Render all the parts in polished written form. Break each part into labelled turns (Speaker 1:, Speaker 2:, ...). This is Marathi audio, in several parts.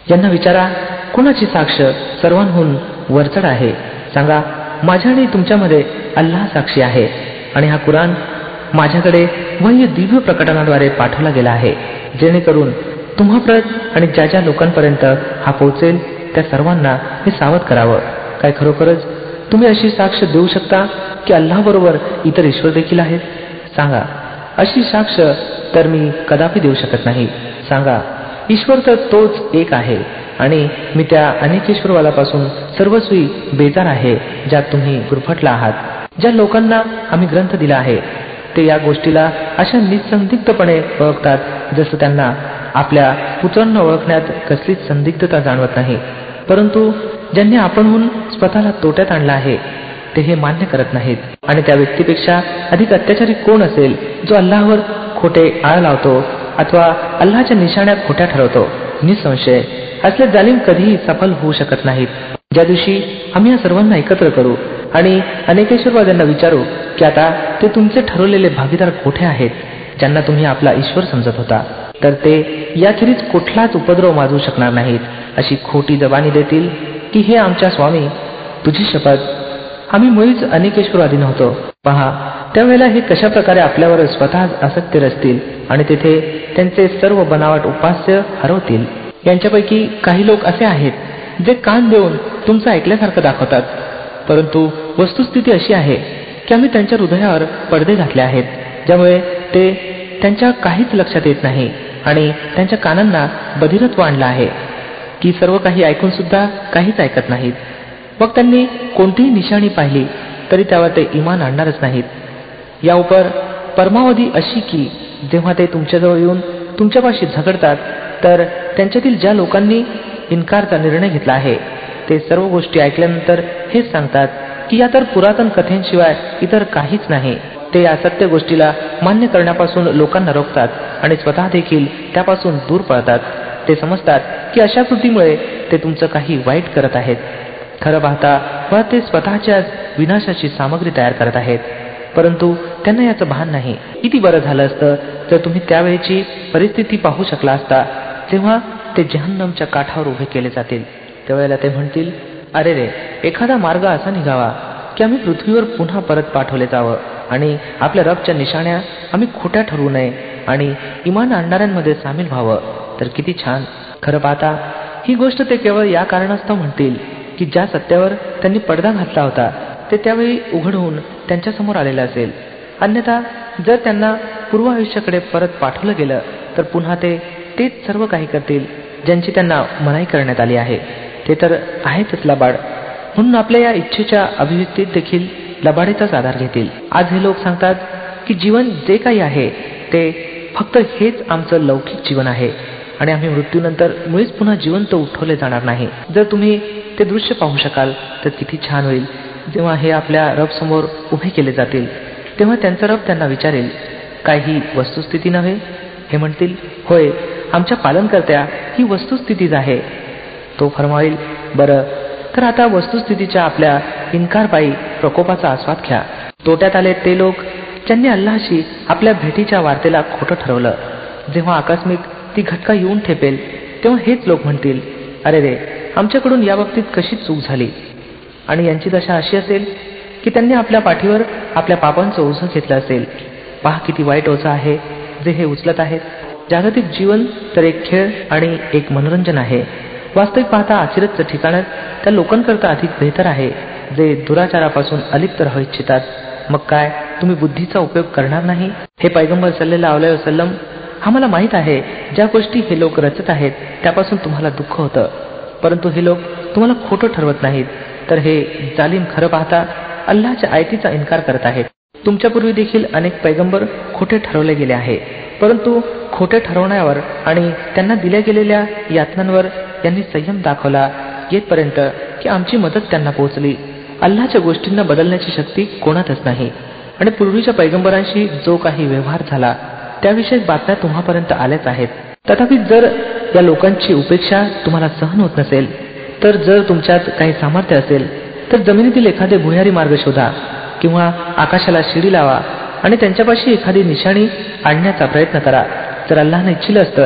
Speaker 1: यांना विचारा, कोणाची साक्ष सर्वांहून वरचढ आहे? सांगा, माझ्या आणि तुमच्यामध्ये अल्लाह साक्षी आहे. आणि हा कुराण माझ्याकडे वह्य दिव्य प्रकटनाद्वारे पाठवला गेला आहे, जेणेकरून तुम्हाप्रत आणि ज्या ज्या लोकांपर्यंत हा पोहोचेल त्या सर्वांना हे सावध करावं. काय खरोखरच तुम्ही अशी साक्ष देऊ शकता की अल्लाह बरोबर इतर ईश्वर देखील आहेत? सांगा, अशी साक्ष तर मी कदापि देऊ शकत नाही. सांगा, ईश्वर तर तोच एक आहे आणि मी त्या अनेकेश्वरवादापासून सर्वस्वी बेजार आहे ज्यात तुम्ही गुरफटला आहात. ज्या लोकांना आम्ही ग्रंथ दिला आहे ते या गोष्टीला अशा निसंदिग्धपणे ओळखतात जसं त्यांना आपल्या पुत्रांना ओळखण्यात कसलीच संदिग्धता जाणवत नाही. परंतु ज्यांनी आपणहून स्वतःला तोट्यात आणला आहे ते हे मान्य करत नाहीत. आणि त्या व्यक्तीपेक्षा अधिक अत्याचारी कोण असेल जो अल्लाहवर खोटे आळ लावतो अथवा अल्लाहच्या निशाण्या खोट्या ठरवतो? निसंशय असले जालिम कधीही सफल होऊ शकत नाहीत. ज्या दिवशी आम्ही या सर्वांना एकत्र करू आणि अनेकेश्वरवाद्यांना विचारू की आता ते तुमचे ठरवलेले भागीदार कोठे आहेत ज्यांना तुम्ही आपला ईश्वर समजत होता, तर ते याखेरीज कुठलाच उपद्रव माजवू शकणार नाहीत. अशी खोटी जबानी देतील की हे आमच्या स्वामी, तुझी शपथ, आम्ही मुळीच अनेकेश्वरवादी नव्हतो. पहा, त्यावेळेला हे कशा प्रकारे आपल्यावर स्वतः असत्य रचतील आणि तेथे त्यांचे सर्व बनावट उपास्य हरवतील. यांच्यापैकी काही लोक असे आहेत जे कान देऊन तुमचं ऐकल्यासारखं दाखवतात, परंतु वस्तुस्थिती अशी आहे की आम्ही त्यांच्या हृदयावर पडदे घातले आहेत, ज्यामुळे ते त्यांच्या काहीच लक्षात येत नाही आणि त्यांच्या कानांना बधिरत्व आणलं आहे की सर्व काही ऐकून सुद्धा काहीच ऐकत नाहीत. मग त्यांनी कोणतीही निशाणी पाहिली तरी त्यावर ते इमान आणणारच नाहीत. या उपर परमावधी अशी की जेव्हा ते तुमच्याजवळ येऊन तुमच्यापाशी झगडतात तर त्यांच्यातील ज्या लोकांनी इन्कारचा निर्णय घेतला आहे ते सर्व गोष्टी ऐकल्यानंतर हेच सांगतात की या तर पुरातन कथेंशिवाय इतर काहीच नाही. ते या सत्य गोष्टीला मान्य करण्यापासून लोकांना रोखतात आणि स्वतः देखील त्यापासून दूर पळतात. ते समजतात की अशा कृतीमुळे ते तुमचं काही वाईट करत आहेत. खरं पाहता ते स्वतःच्या विनाशाची सामग्री तयार करत आहेत, परंतु त्यांना याचं भान नाही. किती बरं झालं असतं जर तुम्ही त्यावेळेची परिस्थिती पाहू शकला असता जेव्हा ते जहन्नमच्या काठावर उभे केले जातील. त्यावेळेला ते म्हणतील, अरे रे, एखादा मार्ग असा निघावा की आम्ही पृथ्वीवर पुन्हा परत पाठवले जावं आणि आपल्या रबच्या निशाण्या आम्ही खोट्या ठरवू नये आणि इमान आणणाऱ्यांमध्ये सामील व्हावं, तर किती छान. खरं पाहता ही गोष्ट ते केवळ या कारणास्तव म्हणतील की ज्या सत्यावर त्यांनी पडदा घातला होता ते त्यावेळी उघड होऊन त्यांच्यासमोर आलेलं असेल. अन्यथा जर त्यांना पूर्व आयुष्याकडे परत पाठवलं गेलं तर पुन्हा तेच सर्व काही करतील ज्यांची त्यांना मनाई करण्यात आली आहे. ते तर आहेतच लबाड, म्हणून आपल्या या इच्छेच्या अभिव्यक्तीत देखील लबाडीचाच आधार घेतील. आज हे लोक सांगतात की जीवन जे काही आहे ते फक्त हेच आमचं लौकिक जीवन आहे आणि आम्ही मृत्यूनंतर मुळीच पुन्हा जिवंत उठवले जाणार नाही. जर तुम्ही ते दृश्य पाहू शकाल तर किती छान होईल. जेव्हा हे आपल्या रब समोर उभे केले जातील तेव्हा त्यांचा रब त्यांना विचारेल, काय ही वस्तुस्थिती नव्हे? हे म्हणतील, होय, आमच्या पालनकर्त्या, ही वस्तुस्थितीच आहे. तो फरमावेल, बरं, तर आता वस्तुस्थितीच्या आपल्या इन्कारपायी प्रकोपाचा आस्वाद घ्या. तोट्यात आले ते लोक ज्यांनी अल्लाहशी आपल्या भेटीच्या वार्तेला खोटं ठरवलं. जेव्हा आकस्मिक ती घटका येऊन ठेपेल तेव्हा हेच लोक म्हणतील, अरे रे, आमच्याकडून याबाबतीत कशी चूक झाली. आणि यांची दशा अशी असेल की त्यांनी आपल्या पाठीवर आपल्या पापांचं ओझं घेतलं असेल. पहा किती वाईट ओझं आहे जे हे उचलत आहेत. जागतिक जीवन तर एक खेळ आणि एक मनोरंजन आहे. वास्तविक पाहता आखिरतचं ठिकाणच त्या लोकांकरता अधिक बेहतर आहे जे दुराचारापासून अलिप्त राहू इच्छितात. मग काय तुम्ही बुद्धीचा उपयोग करणार नाही? हे पैगंबर सल्लल्लाहु अलैहि वसल्लम, आम्हाला माहीत आहे ज्या गोष्टी हे लोक रचत आहेत त्यापासून तुम्हाला दुःख होतं, परंतु हे लोक तुम्हाला खोटं ठरवत नाहीत. तर हे जालिम खरं पाहता अल्लाहच्या आयतीचा इन्कार करत आहेत. तुमच्यापूर्वी देखील अनेक पैगंबर खोटे ठरवले गेले आहे, परंतु खोटे ठरवण्यावर आणि त्यांना दिल्या गेलेल्या यातनांवर यांनी संयम दाखवला येतपर्यंत की आमची मदत त्यांना पोहोचली. अल्लाहच्या गोष्टींना बदलण्याची शक्ती कोणातच नाही. आणि पूर्वीच्या पैगंबरांशी जो काही व्यवहार झाला त्याविषयी बातम्या तुम्हापर्यंत आल्याच आहेत. तथापि जर या लोकांची उपेक्षा तुम्हाला सहन होत नसेल तर जर तुमच्यात काही सामर्थ्य असेल तर जमिनीतील एखादे भुयारी मार्ग शोधा किंवा आकाशाला शिडी लावा आणि त्यांच्यापाशी एखादी निशाणी आणण्याचा प्रयत्न करा. जर अल्लाहने इच्छिलं असतं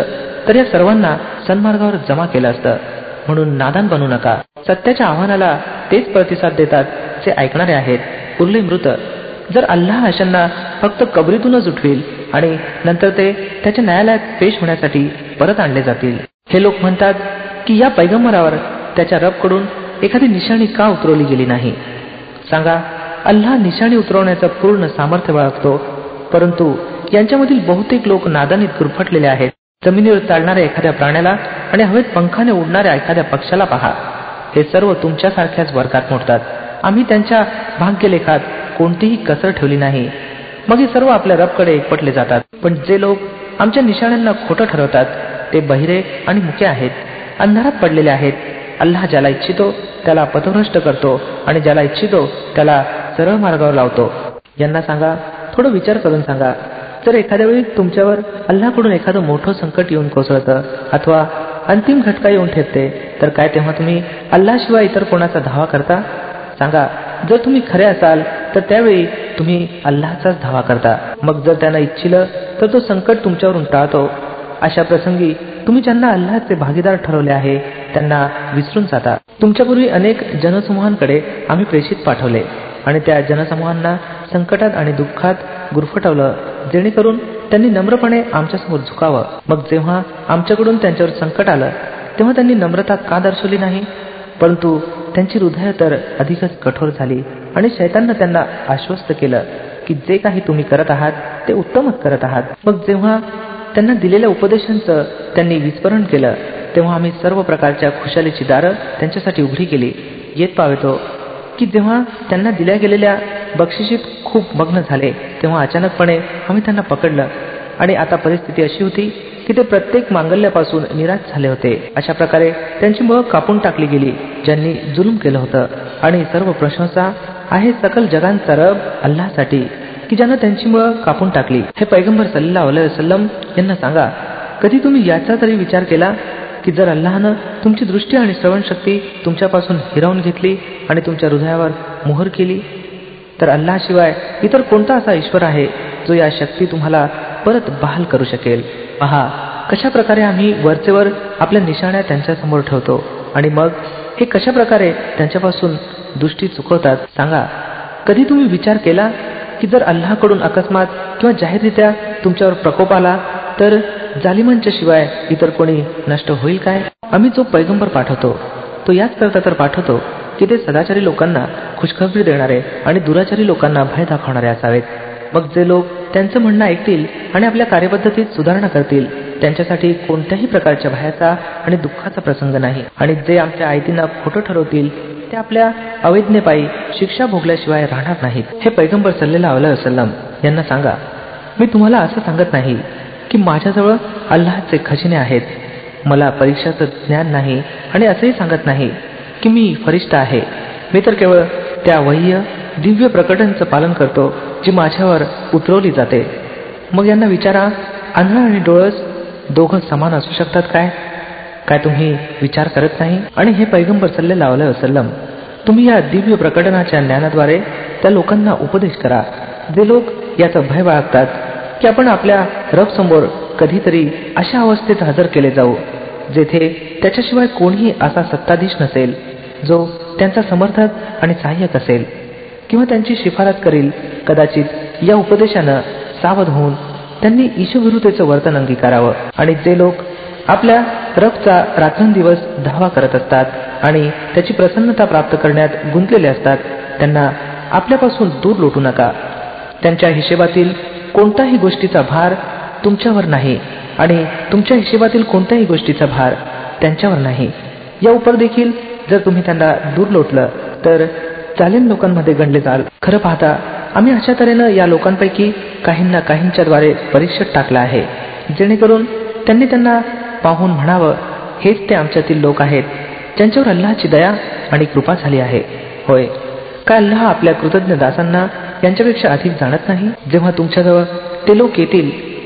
Speaker 1: तर या सर्वांना सन्मार्गावर जमा केलं असतं. म्हणून नादान बनू नका. सत्याच्या आव्हानाला तेच प्रतिसाद देतात जे ऐकणारे आहेत, उरले मृत. जर अल्लाह अशांना फक्त कबरीतूनच उठवील आणि नंतर ते त्याच्या न्यायालयात पेश होण्यासाठी परत आणले जातील. हे लोक म्हणतात की या पैगंबरावर त्याच्या रबकडून एखादी निशाणी का उतरवली गेली नाही. सांगा, अल्लाह निशाणी उतरवण्याचं पूर्ण सामर्थ्य बाळगतो, परंतु यांच्यामधील बहुतेक लोक नादानीत गुरफटलेले आहेत. जमिनीवर चालणाऱ्या एखाद्या प्राण्याला आणि हवेत पंखाने उडणाऱ्या एखाद्या पक्षाला पहा. हे सर्व तुमच्यासारख्याच वर्गात मोडतात. आम्ही त्यांच्या भाग्यलेखात कोणतीही कसर ठेवली नाही. मग हे सर्व आपल्या रबकडे एकवटले जातात. पण जे लोक आमच्या निशाण्यांना खोटं ठरवतात ते बहिरे आणि मुके आहेत, अंधारात पडलेले आहेत. अल्लाह ज्याला इच्छितो त्याला पथभ्रष्ट करतो आणि ज्याला इच्छितो त्याला सरळ मार्गावर लावतो. यांना सांगा, थोडं विचार करून सांगा, जर एखाद्या वेळी तुमच्यावर अल्लाहकडून एखादं मोठं संकट येऊन कोसळतं अथवा अंतिम घटका येऊन ठेपते, तर काय तेव्हा तुम्ही अल्लाहशिवाय इतर कोणाचा धावा करता? सांगा, जर तुम्ही खरे असाल तर त्यावेळी तुम्ही अल्लाहचाच धावा करता. मग जर त्यानं इच्छिलं तर तो संकट तुमच्यावरून टाळतो. अशा प्रसंगी तुम्ही ज्यांना अल्लाहचे भागीदार ठरवले आहे त्यांना विसरून जाता. तुमच्यापूर्वी अनेक जनसमूहांकडे आम्ही प्रेषित पाठवले आणि त्या जनसमूहांना संकटात आणि दुःखात गुरफटवलं, जेणेकरून त्यांनी नम्रपणे आमच्यासमोर झुकावं. मग जेव्हा आमच्याकडून त्यांच्यावर संकट आलं तेव्हा त्यांनी नम्रता का दर्शवली नाही, परंतु त्यांची हृदय तर अधिकच कठोर झाली आणि शैताननं त्यांना आश्वस्त केलं की जे काही तुम्ही करत आहात ते उत्तमच करत आहात. मग जेव्हा त्यांना दिलेल्या उपदेशांचं त्यांनी विस्मरण केलं तेव्हा आम्ही सर्व प्रकारच्या खुशालीची दारं त्यांच्यासाठी उघडी केली. येत पावेतो की जेव्हा त्यांना दिल्या गेलेल्या बक्षिशीत खूप मग्न झाले तेव्हा अचानकपणे आम्ही त्यांना पकडलं आणि आता परिस्थिती अशी होती की ते प्रत्येक मांगल्यापासून निराश झाले होते. अशा प्रकारे त्यांची मुळं कापून टाकली गेली ज्यांनी जुलूम केलं होतं. आणि सर्व प्रशंसा आहे सकल जगांचा रब अल्लाहसाठी की ज्यानं त्यांची मुळं कापून टाकली. हे पैगंबर सल्लल्लाहु अलैहि वसल्लम यांना सांगा, कधी तुम्ही याचा तरी विचार केला की जर अल्लाहनं तुमची दृष्टी आणि श्रवणशक्ती तुमच्यापासून हिरावून घेतली आणि तुमच्या हृदयावर मोहर केली, तर अल्लाहशिवाय इतर कोणता असा ईश्वर आहे जो या शक्ती तुम्हाला परत बहाल करू शकेल. पहा कशा प्रकारे आम्ही वरचेवर आपल्या निशाण्या त्यांच्यासमोर ठेवतो आणि मग हे कशा प्रकारे त्यांच्यापासून दृष्टी चुकवतात. सांगा, कधी तुम्ही विचार केला की जर अल्लाहकडून अकस्मात किंवा जाहीररित्या तुमच्यावर प्रकोप आला तर जालिमांच्या शिवाय इतर कोणी नष्ट होईल काय? आम्ही जो पैगंबर पाठवतो तो याच करता तर पाठवतो की ते सदाचारी लोकांना खुशखबरी देणारे आणि दुराचारी लोकांना भय दाखवणारे असावेत. मग जे लोक त्यांचं म्हणणं ऐकतील आणि आपल्या कार्यपद्धतीत सुधारणा करतील त्यांच्यासाठी कोणत्याही प्रकारच्या भयाचा आणि दुःखाचा प्रसंग नाही. आणि जे आमच्या आयतींना खोटं ठरवतील ते आपल्या अवैज्ञेपायी शिक्षा भोगल्याशिवाय राहणार नाहीत. हे पैगंबर सल्लल्लाहु अलैहि वसल्लम यांना सांगा, मी तुम्हाला असं सांगत नाही की माझ्याजवळ अल्लाहचे खजिने आहेत, मला परीक्षाचं ज्ञान नाही आणि असंही सांगत नाही की मी फरिश्ता आहे. मी तर केवळ त्या वह्य दिव्य प्रकटनाचं पालन करतो जी माझ्यावर उतरवली जाते. मग यांना विचारा, आंधळा आणि डोळस दोघं समान असू शकतात काय? काय तुम्ही विचार करत नाही? आणि हे पैगंबर सल्लल्लाहु अलैहि वसल्लम, तुम्ही या दिव्य प्रकटनाच्या ज्ञानाद्वारे त्या लोकांना उपदेश करा जे लोक याचं भय बाळगतात की आपण आपल्या रब समोर कधीतरी अशा अवस्थेत हजर केले जाऊ जेथे त्याच्याशिवाय कोणीही असा सत्ताधीश नसेल जो त्यांचा समर्थक आणि सहाय्यक असेल किंवा त्यांची शिफारस करील. कदाचित या उपदेशानं सावध होऊन त्यांनी ईशविरुद्धेचं वर्तन अंगीकारावं. आणि जे लोक आपल्या रबचा रात्रंदिवस धावा करत असतात आणि त्याची प्रसन्नता प्राप्त करण्यात गुंतलेले असतात त्यांना आपल्यापासून दूर लोटू नका. त्यांच्या हिशेबातील कोणत्याही गोष्टीचा भार तुमच्यावर नाही आणि तुमच्या हिशेबातील कोणत्याही गोष्टीचा भार त्यांच्यावर नाही. या उपर देखील जर तुम्ही त्यांना दूर लोटलं तर जालिम लोकांमध्ये गणले जाल. खरं पाहता आम्ही अशा तऱ्हेनं या लोकांपैकी काहींना काहींच्याद्वारे परीक्षेत टाकलं आहे जेणेकरून त्यांनी त्यांना पाहून म्हणावं, हेच ते आमच्यातील लोक आहेत ज्यांच्यावर अल्लाहची दया आणि कृपा झाली आहे. होय, काय अल्लाह आपल्या कृतज्ञ दासांना यांच्यापेक्षा अधिक जाणत नाही? जेव्हा तुमच्याजवळ ते लोक येतील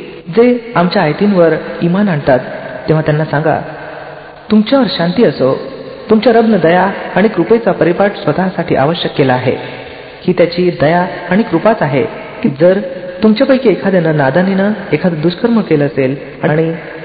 Speaker 1: जे आमच्या आयतींवर इमान आणतात तेव्हा त्यांना सांगा, तुमच्यावर शांती असो. तुमच्या रबनं दया आणि कृपेचा परिपाठ स्वतःसाठी आवश्यक केला आहे. ही त्याची दया आणि कृपाच आहे की जर तुमच्यापैकी एखाद्यानं नादानीनं एखादं दुष्कर्म केलं असेल आणि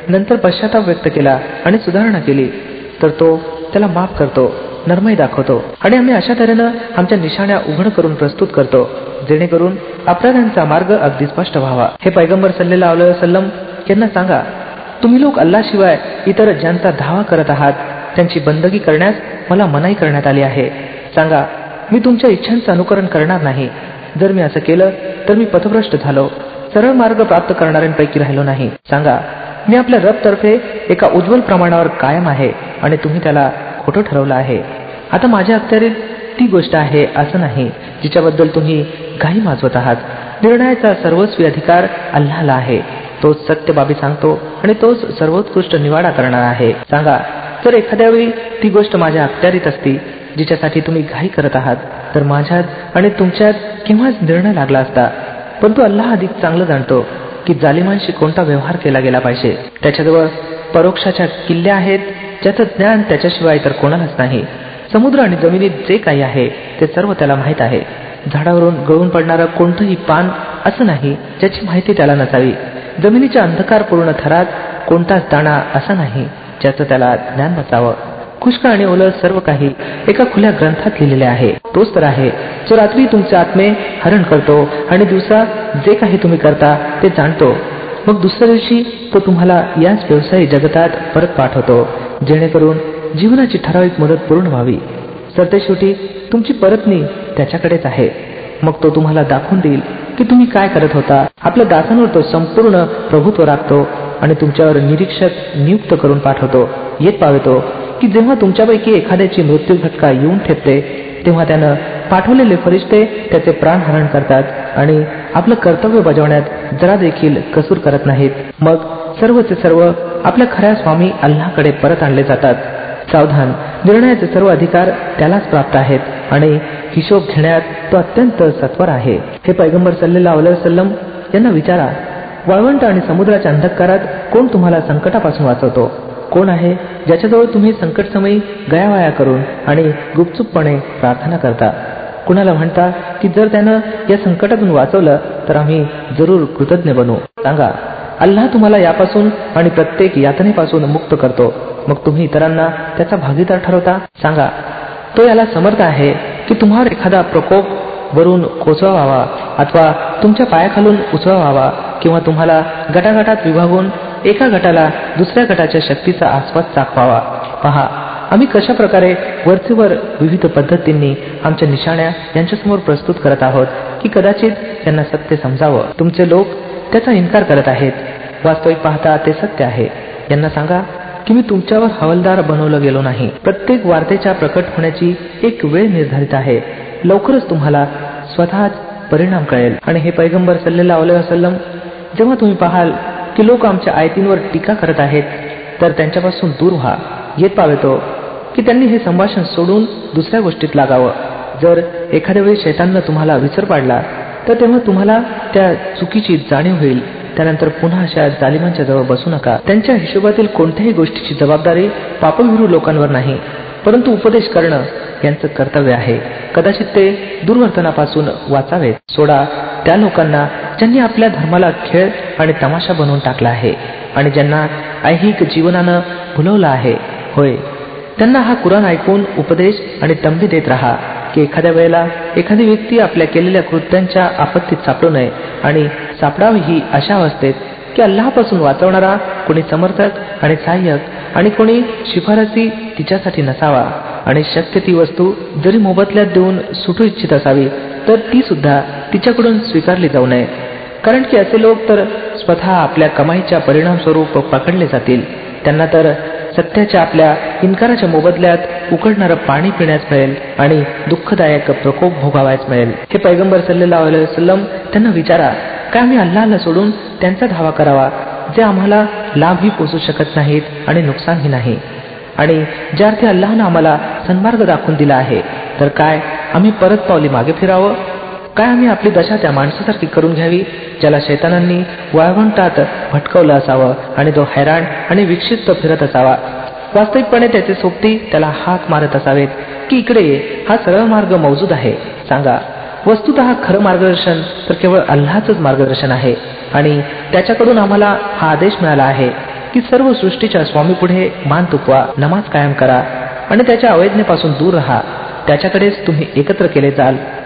Speaker 1: नंतर पश्चाताप व्यक्त केला आणि सुधारणा केली तर तो त्याला माफ करतो, नरमाई दाखवतो आणि आम्ही अशा तऱ्हेनं आमच्या निशाण्या उघड करून प्रस्तुत करतो जेणेकरून अपराध्यांचा मार्ग अगदी स्पष्ट व्हावा. हे पैगंबर सल्लल्लाहु अलैहि वसल्लम यांना सांगा, तुम्ही लोक अल्लाशिवाय इतर ज्यांचा धावा करत आहात त्यांची बंदगी करण्यास मला मनाई करण्यात आली आहे. सांगा, मी तुमच्या इच्छांचं अनुकरण करणार नाही. जर मी असं केलं तर मी पथभ्रष्ट झालो, सरळ मार्ग प्राप्त करणाऱ्यांपैकी राहिलो नाही. सांगा, मी आपल्या रब तर्फे एका उज्ज्वल प्रमाणावर कायम आहे आणि तुम्ही त्याला खोटं ठरवलं आहे. आता माझ्या अखत्यारीत ती गोष्ट आहे असं नाही जिच्याबद्दल तुम्ही घाई माजवत आहात. निर्णयाचा सर्वस्वी अधिकार अल्लाहला आहे. तोच सत्य बाबी सांगतो आणि तोच सर्वोत्कृष्ट निवाडा करणार आहे. सांगा, जर एखाद्या वेळी ती गोष्ट माझ्या अखत्यारीत असती जिच्यासाठी तुम्ही घाई करत आहात तर माझ्यात आणि तुमच्यात केव्हाच निर्णय लागला असता. परंतु अल्लाह अधिक चांगलं जाणतो की जालिमांशी कोणता व्यवहार केला गेला पाहिजे. त्याच्याजवळ परोक्षाच्या किल्ल्या आहेत ज्याचं ज्ञान त्याच्याशिवाय तर कोणालाच नाही. समुद्र आणि जमिनीत जे काही आहे ते सर्व त्याला माहीत आहे. झाडावरून गळून पडणारं कोणतंही पान असं नाही ज्याची माहिती त्याला नसावी. जमिनीच्या अंधकारपूर्ण थरात कोणताच दाणा असा नाही ज्याचं त्याला ज्ञान नसावं. खुष्क आणि ओलं सर्व काही एका खुल्या ग्रंथात लिहिलेले आहे. तोच तर आहे जो रात्री तुमचे आत्मे हरण करतो आणि दिवसा जे काही तुम्ही करता ते जाणतो. मग दुसऱ्या दिवशी तो तुम्हाला याच व्यवसायी जगतात परत पाठवतो जेणेकरून जीवनाची ठराविक मुदत पूर्ण व्हावी. सरतेशेवटी तुमची परतणी त्याच्याकडेच आहे. मग तो तुम्हाला दाखवून देईल की तुम्ही काय करत होता. आपल्या दासांवर तो संपूर्ण प्रभुत्व राखतो आणि तुमच्यावर निरीक्षक नियुक्त करून पाठवतो. येत पावतो की जेव्हा तुमच्यापैकी एखाद्याची मृत्यू घटका येऊन ठेपते तेव्हा त्यानं पाठवलेले फरिश्ते त्याचे प्राणहरण करतात आणि आपलं कर्तव्य बजावण्यात जरा देखील कसूर करत नाहीत. मग सर्वचे सर्व आपल्या खऱ्या स्वामी अल्लाहकडे परत आणले जातात. सावधान, निर्णयाचे सर्व अधिकार त्यालाच प्राप्त आहेत आणि हिशोब घेण्यात तो अत्यंत सत्वर आहे. हे पैगंबर सल्लल्लाहु अलैहि वसल्लम यांना विचारा, वाळवंट आणि समुद्राच्या अंधकारात कोण तुम्हाला संकटापासून वाचवतो? कोण आहे ज्याच्याजवळ तुम्ही संकटसमयी गयावया करून आणि गुपचूपपणे प्रार्थना करता? कुणाला म्हणता की जर त्यानं या संकटातून वाचवलं तर आम्ही जरूर कृतज्ञ बनू. सांगा, अल्लाह तुम्हाला यापासून आणि प्रत्येक यातनेपासून मुक्त करतो. मग तुम्ही इतरांना त्याचा भागीदार ठरवता. सांगा, तो याला समर्थ आहे की तुम्हावर एखादा प्रकोप वरून कोसळवावा अथवा तुमच्या पायाखालून उचलवावा किंवा तुम्हाला गटागटात विभागून एका गटाला दुसऱ्या गटाच्या शक्तीचा आस्वाद चाखवावा. पहा, आम्ही कशा प्रकारे वरचेवर विविध पद्धतींनी आमच्या निशाण्या यांच्यासमोर प्रस्तुत करत आहोत की कदाचित त्यांना सत्य समजावं. तुमचे लोक त्याचा इन्कार करत आहेत. वास्तविक पाहता ते सत्य आहे. यांना सांगा की मी तुमच्यावर हवालदार बनवलं गेलो नाही. प्रत्येक वार्तेच्या प्रकट होण्याची एक वेळ निर्धारित आहे. लवकरच तुम्हाला स्वतःच परिणाम कळेल. आणि हे पैगंबर सल्लल्लाहु अलैहि वसल्लम, जेव्हा तुम्ही पाहाल की लोक आमच्या आयतींवर टीका करत आहेत तर त्यांच्यापासून दूर व्हा. येत पावेतो की त्यांनी हे संभाषण सोडून दुसऱ्या गोष्टीत लागावं. जर एखाद्या वेळी शैताननं तुम्हाला विसर पाडला तर तेव्हा तुम्हाला त्या चुकीची जाणीव होईल. त्यानंतर पुन्हा अशा जालिमांच्या जवळ बसू नका. त्यांच्या हिशोबातील कोणत्याही गोष्टीची जबाबदारी पापविरू लोकांवर नाही, परंतु उपदेश करणं यांचं कर्तव्य आहे. कदाचित ते दुर्वर्तनापासून वाचावेत. सोडा त्या लोकांना ज्यांनी आपल्या धर्माला खेळ आणि तमाशा बनवून टाकला आहे आणि ज्यांना ऐहिक जीवनानं भुलवलं आहे. होय, त्यांना हा कुराण ऐकून उपदेश आणि तंबी देत राहा की एखाद्या वेळेला एखादी व्यक्ती आपल्या केलेल्या कृत्यांच्या आपत्तीत सापडू नये आणि सापडावी ही अशा अवस्थेत की अल्लाहपासून वाचवणारा कोणी समर्थक आणि सहाय्यक आणि कोणी शिफारसी तिच्यासाठी नसावा. आणि शक्य ती वस्तू जरी मोबदल्यात देऊन सुटू इच्छित असावी तर ती सुद्धा तिच्याकडून स्वीकारली जाऊ नये. कारण की असे लोक तर स्वतः आपल्या कमाईच्या परिणामस्वरूप पकडले जातील. त्यांना तर सत्याच्या आपल्या इन्काराच्या मोबदल्यात उकडणारं पाणी पिण्यास मिळेल आणि दुःखदायक प्रकोप भोगावायच मिळेल. हे पैगंबर सल्लल्लाहु अलैहि वसल्लम, त्यांना विचारा, काय आम्ही अल्लाहला सोडून त्यांचा धावा करावा जे आम्हाला लाभही पोचू शकत नाहीत आणि नुकसानही नाही? आणि ज्या अर्थी अल्लाहनं आम्हाला सन्मार्ग दाखवून दिला आहे तर काय आम्ही परत पावली मागे फिरावं? काय आम्ही आपली दशा त्या माणसासारखी करून घ्यावी ज्याला शैतानांनी वाळवंटात भटकवलं असावं आणि तो हैराण आणि विक्षिप्त फिरत असावा? वास्तविकपणे त्याचे सोबती त्याला हाक मारत असावेत की इकडे ये, हा सरळ मार्ग मौजूद आहे. सांगा, वस्तुतः खरं मार्गदर्शन तर केवळ अल्लाहचंच मार्गदर्शन आहे आणि त्याच्याकडून आम्हाला हा आदेश मिळाला आहे की सर्व सृष्टीच्या स्वामी पुढे मान तुकवा, नमाज कायम करा आणि त्याच्या अवैज्ञेपासून दूर राहा. त्याच्याकडेच तुम्ही एकत्र केले जाल